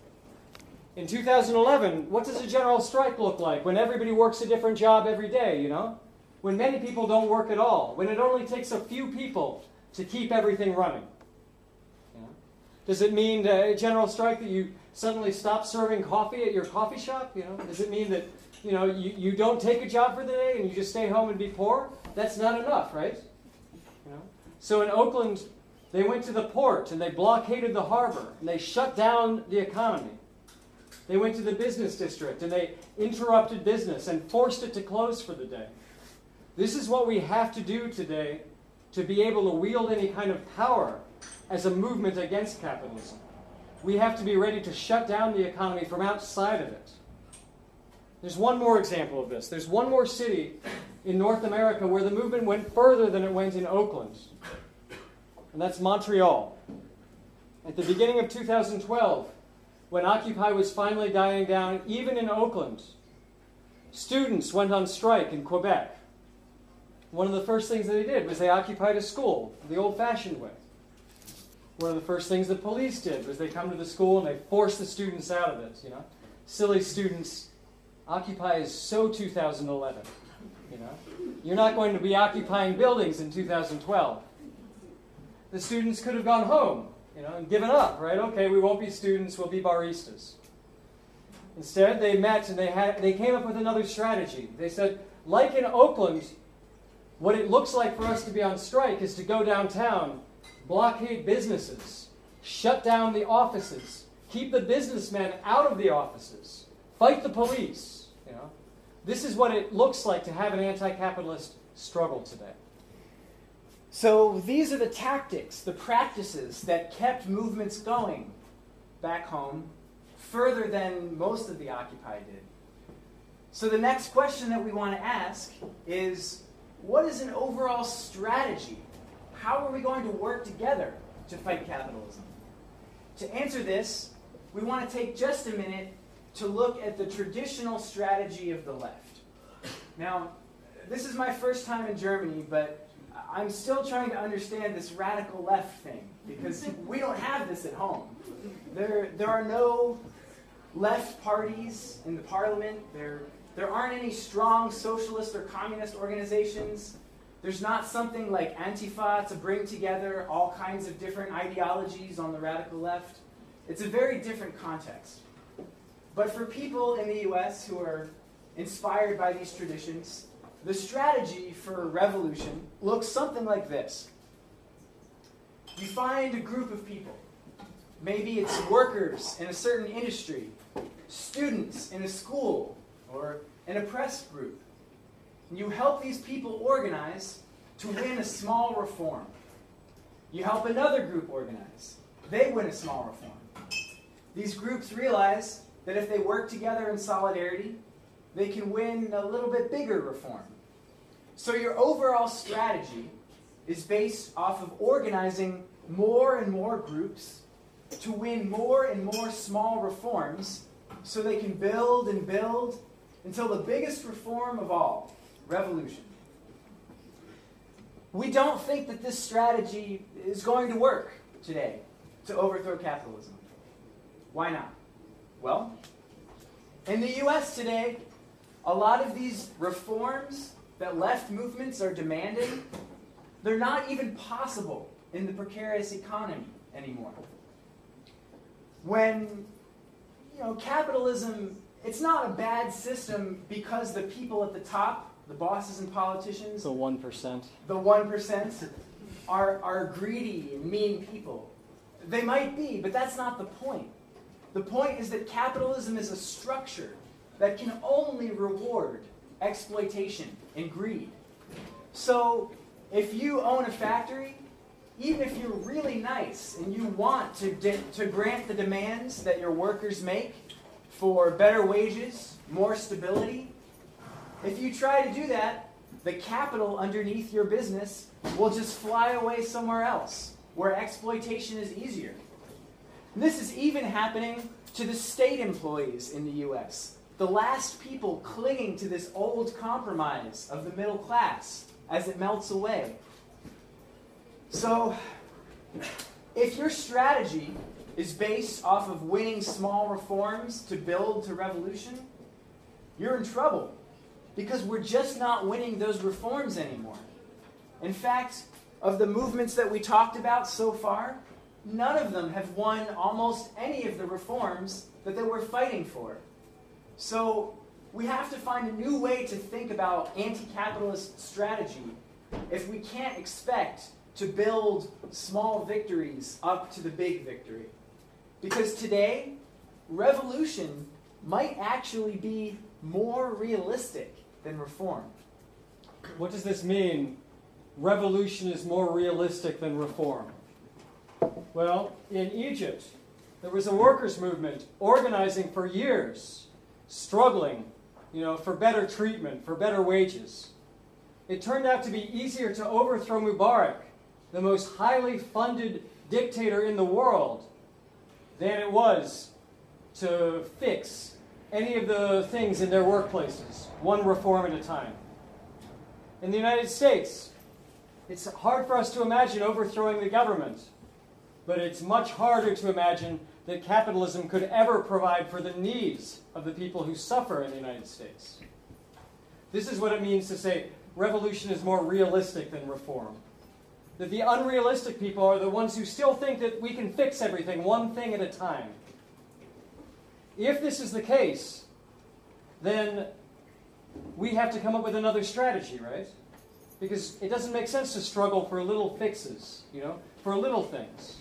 In two thousand eleven, what does a general strike look like when everybody works a different job every day, you know? When many people don't work at all, when it only takes a few people to keep everything running. You know? Does it mean uh, a general strike that you suddenly stop serving coffee at your coffee shop? You know, does it mean that you know you, you don't take a job for the day and you just stay home and be poor? That's not enough, right? You know? So in Oakland, they went to the port and they blockaded the harbor and they shut down the economy. They went to the business district and they interrupted business and forced it to close for the day. This is what we have to do today to be able to wield any kind of power as a movement against capitalism. We have to be ready to shut down the economy from outside of it. There's one more example of this. There's one more city in North America where the movement went further than it went in Oakland. And that's Montreal. At the beginning of two thousand twelve, when Occupy was finally dying down, even in Oakland, students went on strike in Quebec. One of the first things that they did was they occupied a school the old-fashioned way. One of the first things the police did was they come to the school and they force the students out of it, you know. Silly students. Occupy is so two thousand eleven, you know. You're not going to be occupying buildings in two thousand twelve. The students could have gone home, you know, and given up, right? Okay, we won't be students, we'll be baristas. Instead, they met and they had they came up with another strategy. They said, like in Oakland, what it looks like for us to be on strike is to go downtown, blockade businesses, shut down the offices, keep the businessmen out of the offices, fight the police. You know, this is what it looks like to have an anti-capitalist struggle today. So these are the tactics, the practices that kept movements going back home further than most of the Occupy did. So the next question that we want to ask is, what is an overall strategy? How are we going to work together to fight capitalism? To answer this, we want to take just a minute to look at the traditional strategy of the left. Now, this is my first time in Germany, but I'm still trying to understand this radical left thing, because we don't have this at home. There, there are no left parties in the parliament. There, there aren't any strong socialist or communist organizations. There's not something like Antifa to bring together all kinds of different ideologies on the radical left. It's a very different context. But for people in the U S who are inspired by these traditions, the strategy for revolution looks something like this. You find a group of people. Maybe it's workers in a certain industry, students in a school, or an oppressed group. And you help these people organize to win a small reform. You help another group organize. They win a small reform. These groups realize that if they work together in solidarity, they can win a little bit bigger reform. So your overall strategy is based off of organizing more and more groups to win more and more small reforms so they can build and build until the biggest reform of all, revolution. We don't think that this strategy is going to work today to overthrow capitalism. Why not? Well, in the U S today, a lot of these reforms that left movements are demanding, they're not even possible in the precarious economy anymore. When, you know, capitalism, it's not a bad system because the people at the top, the bosses and politicians, The one percent. the one percent, are, are greedy and mean people. They might be, but that's not the point. The point is that capitalism is a structure that can only reward exploitation and greed. So if you own a factory, even if you're really nice and you want to, de- to grant the demands that your workers make for better wages, more stability, if you try to do that, the capital underneath your business will just fly away somewhere else where exploitation is easier. And this is even happening to the state employees in the U S, the last people clinging to this old compromise of the middle class as it melts away. So, if your strategy is based off of winning small reforms to build to revolution, you're in trouble because we're just not winning those reforms anymore. In fact, of the movements that we talked about so far, none of them have won almost any of the reforms that they were fighting for. So we have to find a new way to think about anti-capitalist strategy if we can't expect to build small victories up to the big victory. Because today, revolution might actually be more realistic than reform. What does this mean? Revolution is more realistic than reform. Well, in Egypt, there was a workers' movement organizing for years, struggling, you know, for better treatment, for better wages. It turned out to be easier to overthrow Mubarak, the most highly funded dictator in the world, than it was to fix any of the things in their workplaces, one reform at a time. In the United States, it's hard for us to imagine overthrowing the government, but it's much harder to imagine that capitalism could ever provide for the needs of the people who suffer in the United States. This is what it means to say revolution is more realistic than reform. That the unrealistic people are the ones who still think that we can fix everything one thing at a time. If this is the case, then we have to come up with another strategy, right? Because it doesn't make sense to struggle for little fixes, you know, for little things.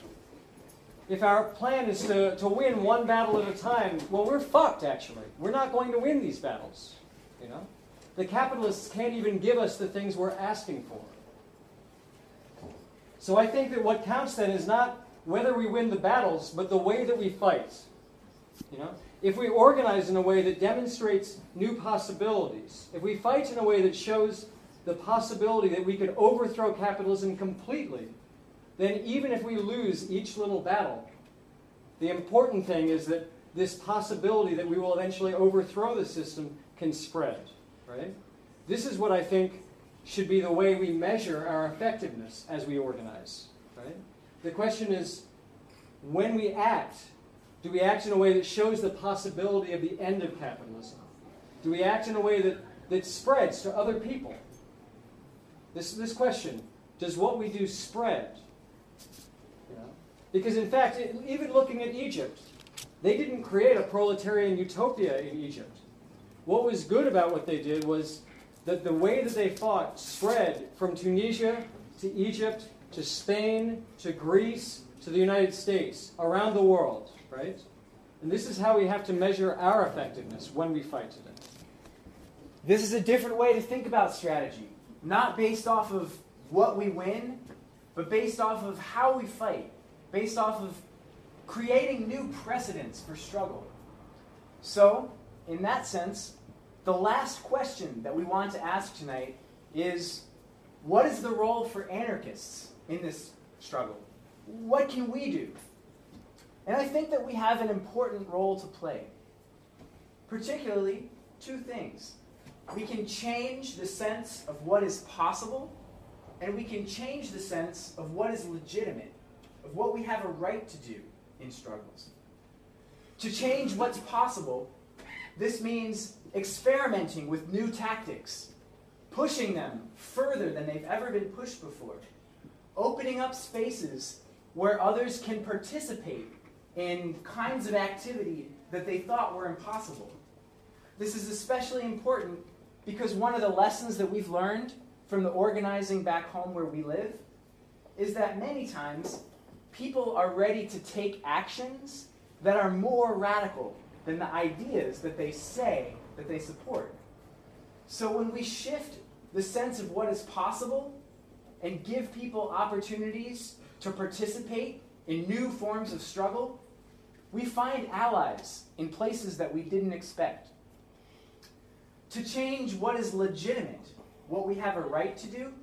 If our plan is to, to win one battle at a time, well, we're fucked, actually. We're not going to win these battles, you know? The capitalists can't even give us the things we're asking for. So I think that what counts then is not whether we win the battles, but the way that we fight. You know? If we organize in a way that demonstrates new possibilities, if we fight in a way that shows the possibility that we could overthrow capitalism completely, then even if we lose each little battle, the important thing is that this possibility that we will eventually overthrow the system can spread, right? This is what I think should be the way we measure our effectiveness as we organize, right? The question is, when we act, do we act in a way that shows the possibility of the end of capitalism? Do we act in a way that, that spreads to other people? This, this question, does what we do spread? You know? Because in fact, it, even looking at Egypt, they didn't create a proletarian utopia in Egypt. What was good about what they did was that the way that they fought spread from Tunisia to Egypt to Spain to Greece to the United States, around the world, right? And this is how we have to measure our effectiveness when we fight today. This is a different way to think about strategy. Not based off of what we win, but based off of how we fight. Based off of creating new precedents for struggle. So, in that sense, the last question that we want to ask tonight is, what is the role for anarchists in this struggle? What can we do? And I think that we have an important role to play. Particularly, two things. We can change the sense of what is possible, and we can change the sense of what is legitimate, of what we have a right to do in struggles. To change what's possible, this means experimenting with new tactics, pushing them further than they've ever been pushed before, opening up spaces where others can participate in kinds of activity that they thought were impossible. This is especially important because one of the lessons that we've learned from the organizing back home where we live is that many times people are ready to take actions that are more radical than the ideas that they say that they support. So when we shift the sense of what is possible and give people opportunities to participate in new forms of struggle, we find allies in places that we didn't expect. To change what is legitimate, what we have a right to do,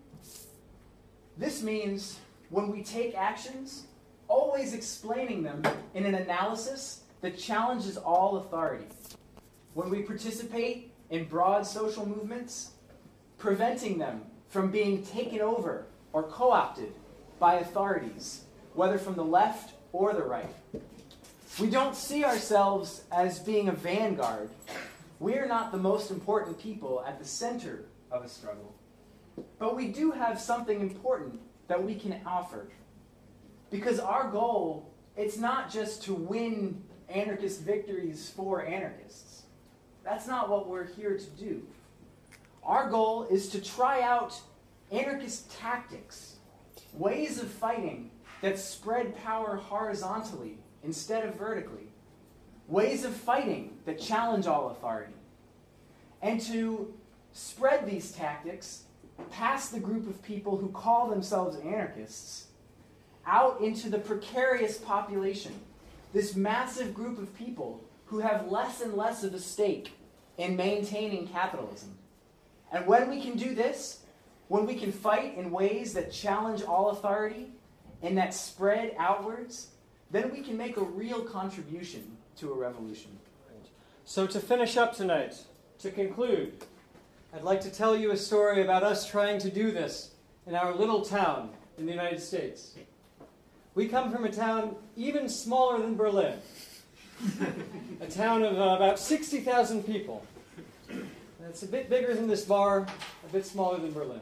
this means when we take actions, always explaining them in an analysis that challenges all authority. When we participate in broad social movements, preventing them from being taken over or co-opted by authorities, whether from the left or the right. We don't see ourselves as being a vanguard. We are not the most important people at the center of a struggle. But we do have something important that we can offer. Because our goal, it's not just to win anarchist victories for anarchists. That's not what we're here to do. Our goal is to try out anarchist tactics, ways of fighting that spread power horizontally instead of vertically, ways of fighting that challenge all authority, and to spread these tactics past the group of people who call themselves anarchists out into the precarious population, this massive group of people who have less and less of a stake in maintaining capitalism. And when we can do this, when we can fight in ways that challenge all authority and that spread outwards, then we can make a real contribution to a revolution. So to finish up tonight, to conclude, I'd like to tell you a story about us trying to do this in our little town in the United States. We come from a town even smaller than Berlin, a town of uh, about sixty thousand people. It's a bit bigger than this bar, a bit smaller than Berlin.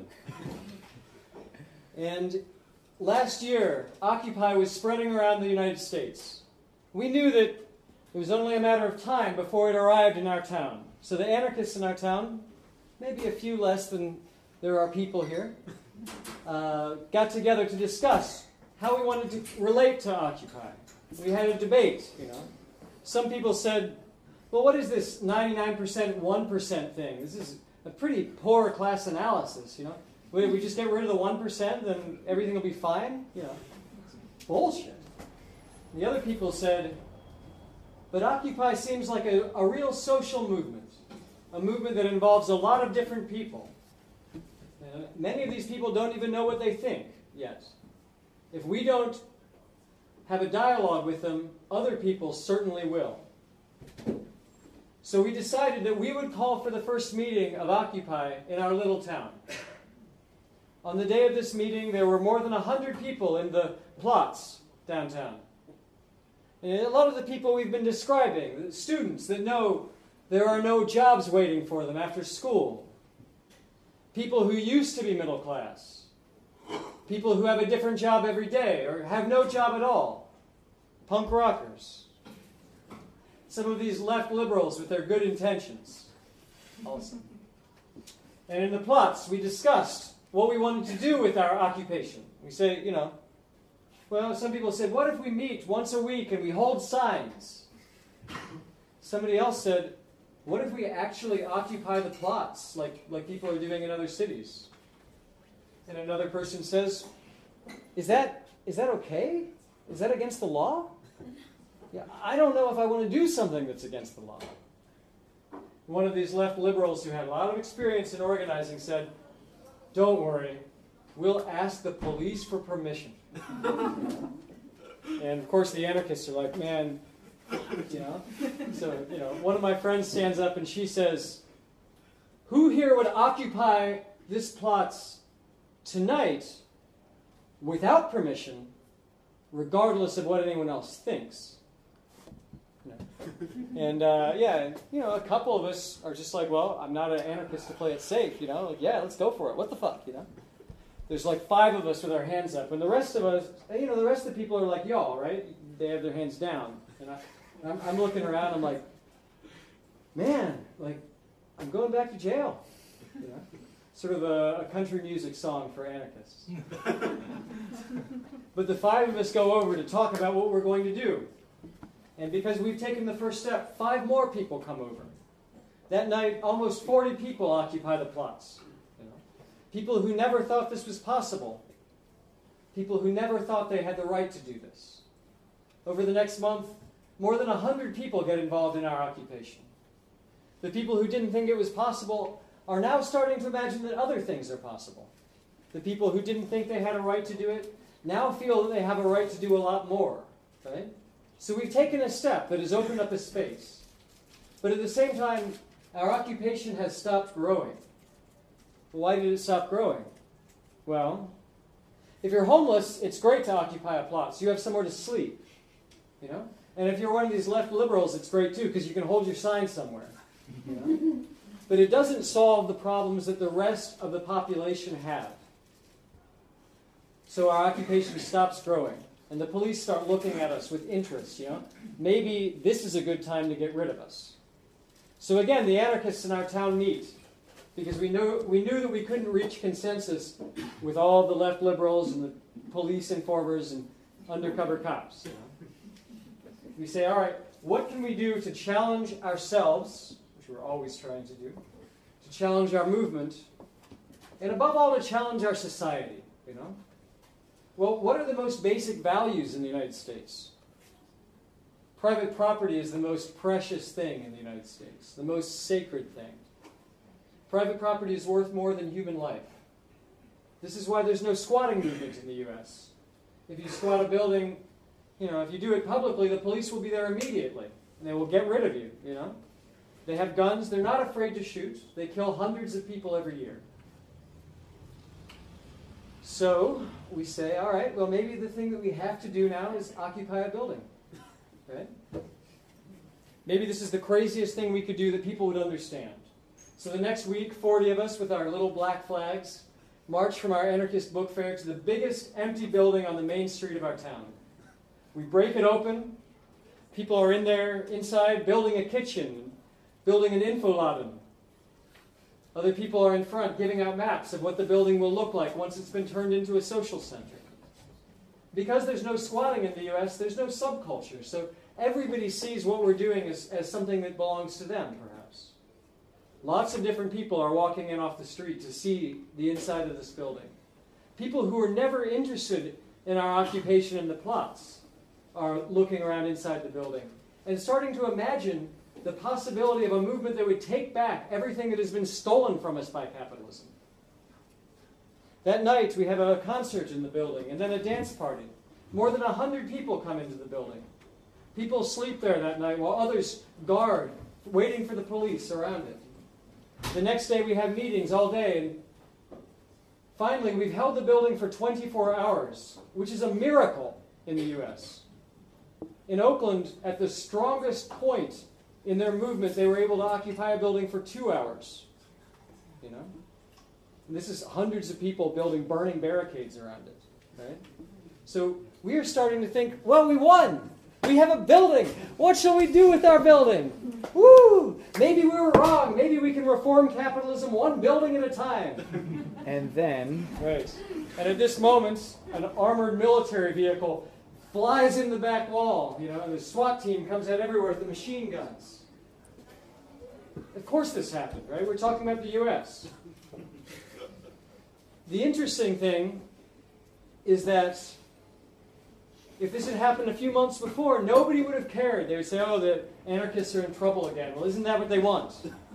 And last year, Occupy was spreading around the United States. We knew that it was only a matter of time before it arrived in our town. So the anarchists in our town, maybe a few less than there are people here, uh, got together to discuss how we wanted to relate to Occupy. We had a debate, you know. Some people said, well, what is this ninety-nine percent, one percent thing? This is a pretty poor class analysis, you know. If we just get rid of the one percent, then everything will be fine? You know, bullshit. The other people said, but Occupy seems like a, a real social movement, a movement that involves a lot of different people. Uh, many of these people don't even know what they think yet. If we don't have a dialogue with them, other people certainly will. So we decided that we would call for the first meeting of Occupy in our little town. On the day of this meeting, there were more than one hundred people in the plots downtown. And a lot of the people we've been describing, the students that know there are no jobs waiting for them after school, people who used to be middle class, people who have a different job every day or have no job at all, punk rockers, some of these left liberals with their good intentions also. And in the plots, we discussed what we wanted to do with our occupation. We say, you know, well, some people said, what if we meet once a week and we hold signs? Somebody else said, what if we actually occupy the plots like, like people are doing in other cities? And another person says, is that, is that okay? Is that against the law? Yeah, I don't know if I want to do something that's against the law. One of these left liberals who had a lot of experience in organizing said, don't worry, we'll ask the police for permission. And of course the anarchists are like, man, you know. So, you know, one of my friends stands up and she says, who here would occupy this plots tonight without permission, regardless of what anyone else thinks? You know? And uh, yeah, you know, a couple of us are just like, well, I'm not an anarchist to play it safe, you know. Like, yeah, let's go for it. What the fuck, you know? There's like five of us with our hands up, and the rest of us, you know, the rest of the people are like y'all, right? They have their hands down, and I, I'm, I'm looking around. I'm like, man, like, I'm going back to jail. You know, sort of a, a country music song for anarchists. But the five of us go over to talk about what we're going to do. And because we've taken the first step, five more people come over. That night, almost forty people occupy the plots. You know? People who never thought this was possible. People who never thought they had the right to do this. Over the next month, more than one hundred people get involved in our occupation. The people who didn't think it was possible are now starting to imagine that other things are possible. The people who didn't think they had a right to do it now feel that they have a right to do a lot more. Right? So we've taken a step that has opened up a space. But at the same time, our occupation has stopped growing. Why did it stop growing? Well, if you're homeless, it's great to occupy a plot, so you have somewhere to sleep. You know? And if you're one of these left liberals, it's great too, because you can hold your sign somewhere. You know? But it doesn't solve the problems that the rest of the population have. So our occupation stops growing, and the police start looking at us with interest. You know? Maybe this is a good time to get rid of us. So again, the anarchists in our town meet, because we knew, we knew that we couldn't reach consensus with all the left liberals and the police informers and undercover cops. You know? We say, all right, what can we do to challenge ourselves, which we're always trying to do, to challenge our movement, and above all, to challenge our society, you know? Well, what are the most basic values in the United States? Private property is the most precious thing in the United States, the most sacred thing. Private property is worth more than human life. This is why there's no squatting movement in the U S. If you squat a building, you know, if you do it publicly, the police will be there immediately, and they will get rid of you, you know. They have guns. They're not afraid to shoot. They kill hundreds of people every year. So we say, all right, well, maybe the thing that we have to do now is occupy a building. Right? Maybe this is the craziest thing we could do that people would understand. So the next week, forty of us with our little black flags march from our anarchist book fair to the biggest empty building on the main street of our town. We break it open. People are in there, inside, building a kitchen, building an infoladen. Other people are in front giving out maps of what the building will look like once it's been turned into a social center. Because there's no squatting in the U S, there's no subculture. So everybody sees what we're doing as, as something that belongs to them, perhaps. Lots of different people are walking in off the street to see the inside of this building. People who were never interested in our occupation in the plots are looking around inside the building and starting to imagine the possibility of a movement that would take back everything that has been stolen from us by capitalism. That night, we have a concert in the building and then a dance party. More than one hundred people come into the building. People sleep there that night while others guard, waiting for the police around it. The next day, we have meetings all day. And finally, we've held the building for twenty-four hours, which is a miracle in the U S. In Oakland, at the strongest point in their movement, they were able to occupy a building for two hours. You know? And this is hundreds of people building burning barricades around it. Right? So we are starting to think, well, we won. We have a building. What shall we do with our building? Woo! Maybe we were wrong. Maybe we can reform capitalism one building at a time. And then... Right. And at this moment, an armored military vehicle flies in the back wall, you know, and the SWAT team comes out everywhere with the machine guns. Of course this happened, right? We're talking about the U S. The interesting thing is that if this had happened a few months before, nobody would have cared. They would say, oh, the anarchists are in trouble again. Well, isn't that what they want?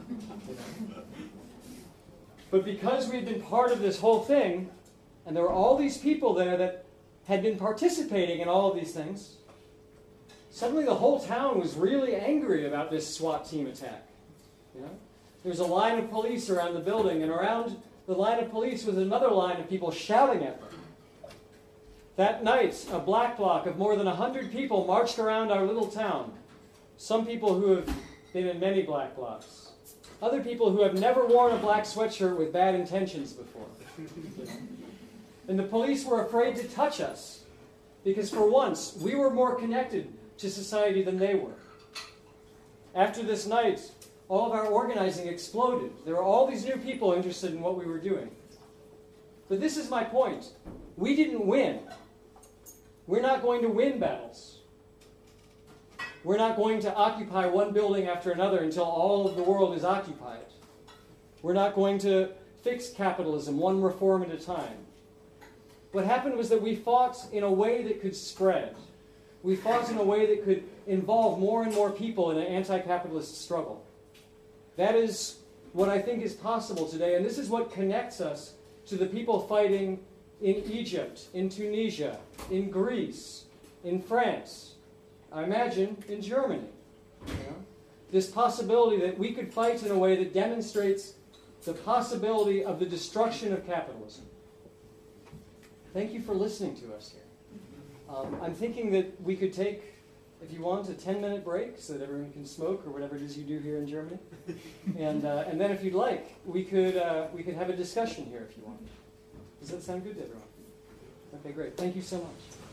But because we had been part of this whole thing, and there were all these people there that had been participating in all of these things, suddenly the whole town was really angry about this SWAT team attack. You know? There was a line of police around the building, and around the line of police was another line of people shouting at them. That night, a black bloc of more than one hundred people marched around our little town. Some people who have been in many black blocs. Other people who have never worn a black sweatshirt with bad intentions before. And the police were afraid to touch us, because for once, we were more connected to society than they were. After this night, all of our organizing exploded. There were all these new people interested in what we were doing. But this is my point. We didn't win. We're not going to win battles. We're not going to occupy one building after another until all of the world is occupied. We're not going to fix capitalism one reform at a time. What happened was that we fought in a way that could spread. We fought in a way that could involve more and more people in an anti-capitalist struggle. That is what I think is possible today, and this is what connects us to the people fighting in Egypt, in Tunisia, in Greece, in France, I imagine in Germany. You know? This possibility that we could fight in a way that demonstrates the possibility of the destruction of capitalism. Thank you for listening to us here. Um, I'm thinking that we could take, if you want, a ten-minute break so that everyone can smoke or whatever it is you do here in Germany. And uh, and then if you'd like, we could uh, we could have a discussion here if you want. Does that sound good to everyone? Okay, great. Thank you so much.